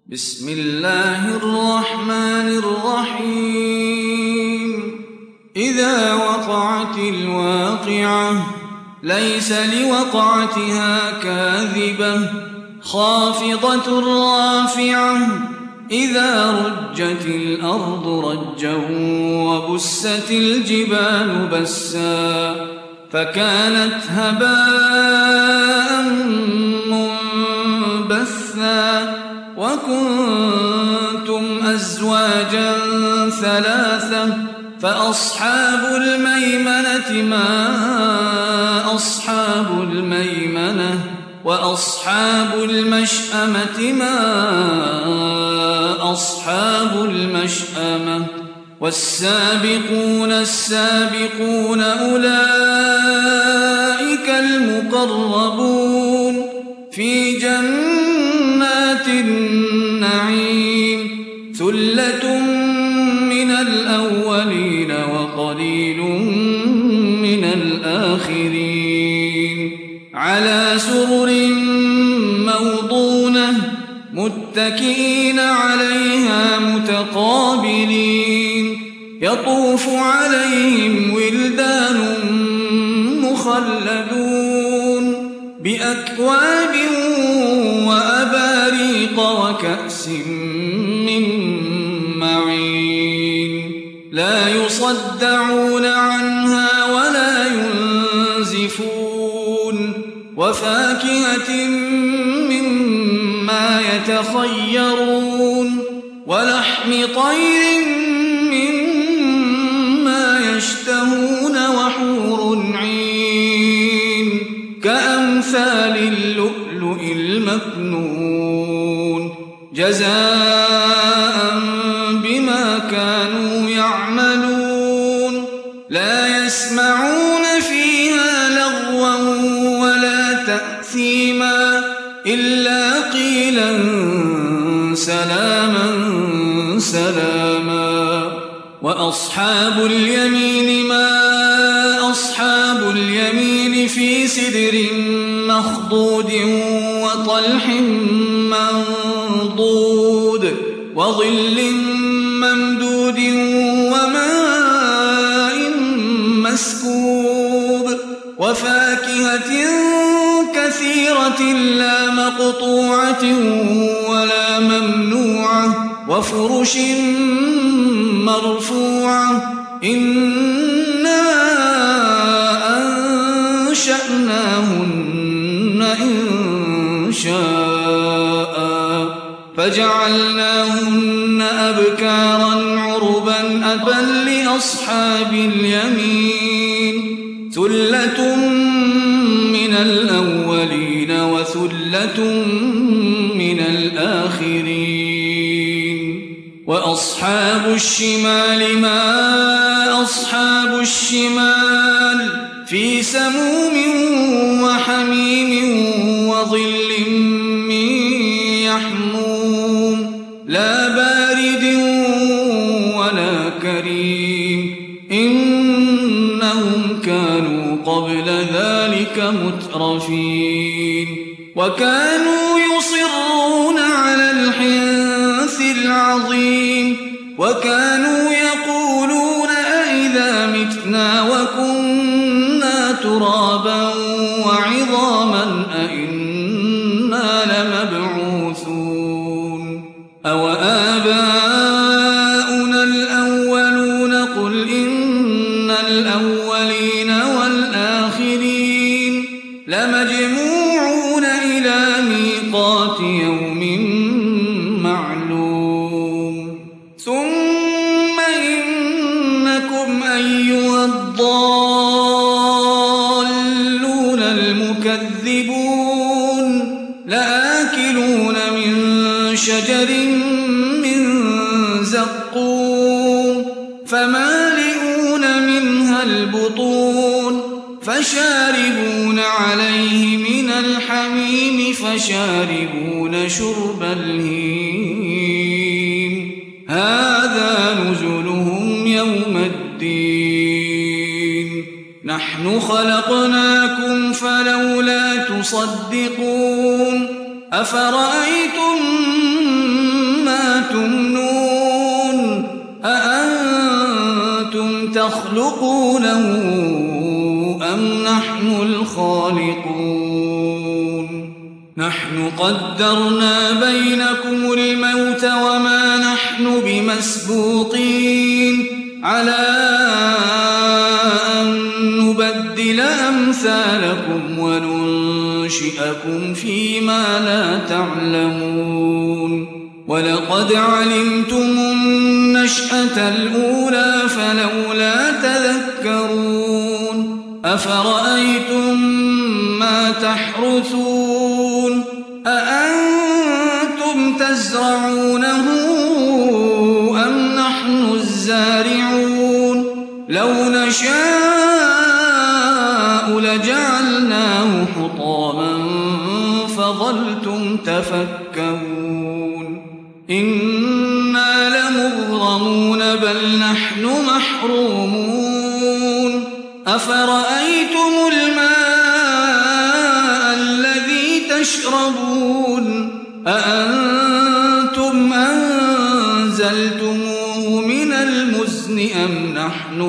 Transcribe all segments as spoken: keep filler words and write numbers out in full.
بسم الله الرحمن الرحيم إذا وقعت الواقعة ليس لوقعتها كاذبة خافضة رافعة إذا رجت الأرض رجا وبست الجبال بسا فكانت هباء منبثا وكنتم أزواجا ثلاثة فأصحاب الميمنة ما أصحاب الميمنة وأصحاب المشأمة ما أصحاب المشأمة والسابقون السابقون أولئك المقربون في جنات النعيم ثلة من الأولين وقليل من الآخرين على سرر موضونة متكئين عليها متقابلين يطوف عليهم ولدان مخلدون بأكواب وأباريق وكأس من معين لا يصدعون عنها ولا ينزفون وفاكهة مما يتخيرون ولحم طير مما يشتهون وحور عين كأمثال اللؤلؤ المكنون جزاء بما كانوا يعملون لا يسمعون فيها لغوا ولا تأثيما إلا قيلا سلاما سلاما وأصحاب اليمين ما أصحاب اليمين في سدر مخضود وطلح منضود وظل ممدود وماء مسكوب وفاكهة كثيرة لا مقطوعة ولا ممنوعة وفرش مرفوعة إنا أنشأناهن إن شاء فجعلناهن أبكارا عربا أبا لأصحاب اليمين ثلة من الأولين وثلة من الآخرين وأصحاب الشمال ما أصحاب الشمال في سموم وحميم وظل من يحموم لا بارد ولا كريم إنهم كانوا قبل ذلك مترفين وكانوا يصرون على الحنث العظيم وكانوا يقولون أئذا متنا وكنا ترابا وعظاما أئنا لمبعوثون أو آباؤنا الأولون قل إن الأولين والآخرين لمجموعون إلى ميقات يوم معلوم ثم إنكم أيها الضالون المكذبون لآكلون من شجر من زقوم فمالئون منها البطون فشاربون عليه من الحميم فشاربون شرب الهيم هذا نزلهم يوم الدين نحن خلقناكم فلولا تصدقون أفرأيتم تخلقونه أم نحن الخالقون نحن قدرنا بينكم الموت وما نحن بمسبوقين على أن نبدل أمثالكم وننشئكم فيما لا تعلمون ولقد علمتم النشأة الأولى فلولا تذكرون أفرأيتم ما تحرثون أأنتم تزرعونه أم نحن الزارعون لو نشاء لجعلناه حطاما فظلتم تفكرون إنا لمغرمون بل نحن محرومون أفرأيتم الماء الذي تشربون أأنتم أنزلتموه من المزن أم نحن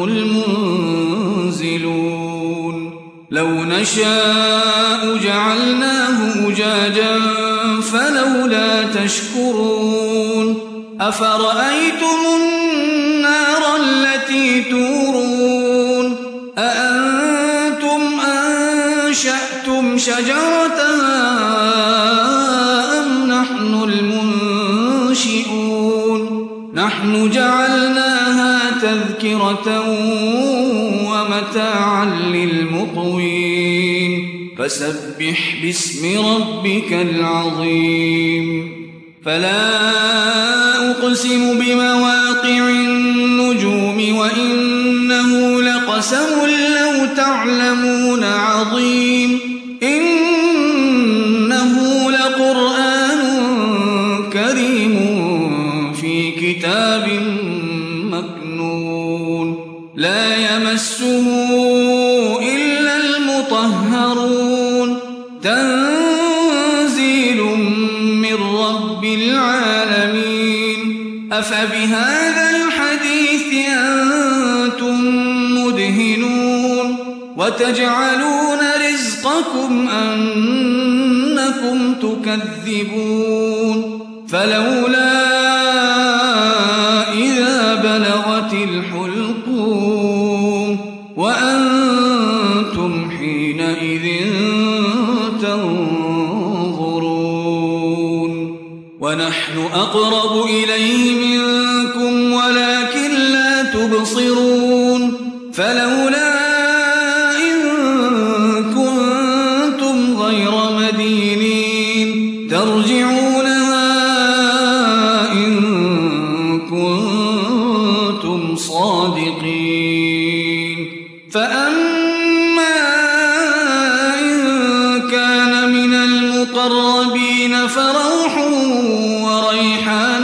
المنزلون لو نشاء جعلناه أجاجا فلولا تشكرون أفرأيتم النار التي تورون أأنتم أنشأتم شجرتها أم نحن المنشئون نحن جعلناها تذكرة ومتاعا للمقوين فسبح باسم ربك العظيم فلا أقسم بمواقع النجوم وإنه لقسم لو تعلمون عظيم إنه لقرآن كريم في كتاب مكنون لا يمسه إلا المطهرون تنزيل من رب العالمين أفبهذا الحديث أنتم مدهنون وتجعلون رزقكم أنكم تكذبون فلولا إذا بلغت الحلقوم وأنتم حينئذ تنظرون ونحن أقرب إليه منكم ولكن لا تبصرون فلولا إن كنتم غير مدينين ترجعونها إن كنتم صادقين فأما إن كان من المقربين فروح وريحان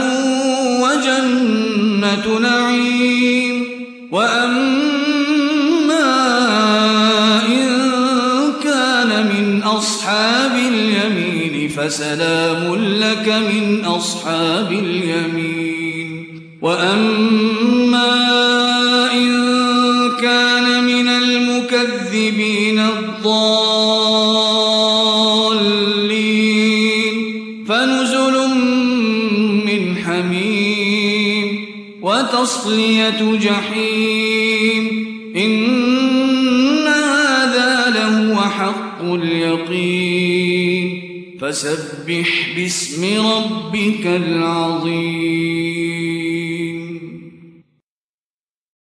وجنة نعيم وأما إن كان من أصحاب اليمين فسلام لك من أصحاب اليمين وأما إن كان من المكذبين الضالين فنزل من حميم وتصلية جحيم إن هذا لهو حق اليقين فسبح باسم ربك العظيم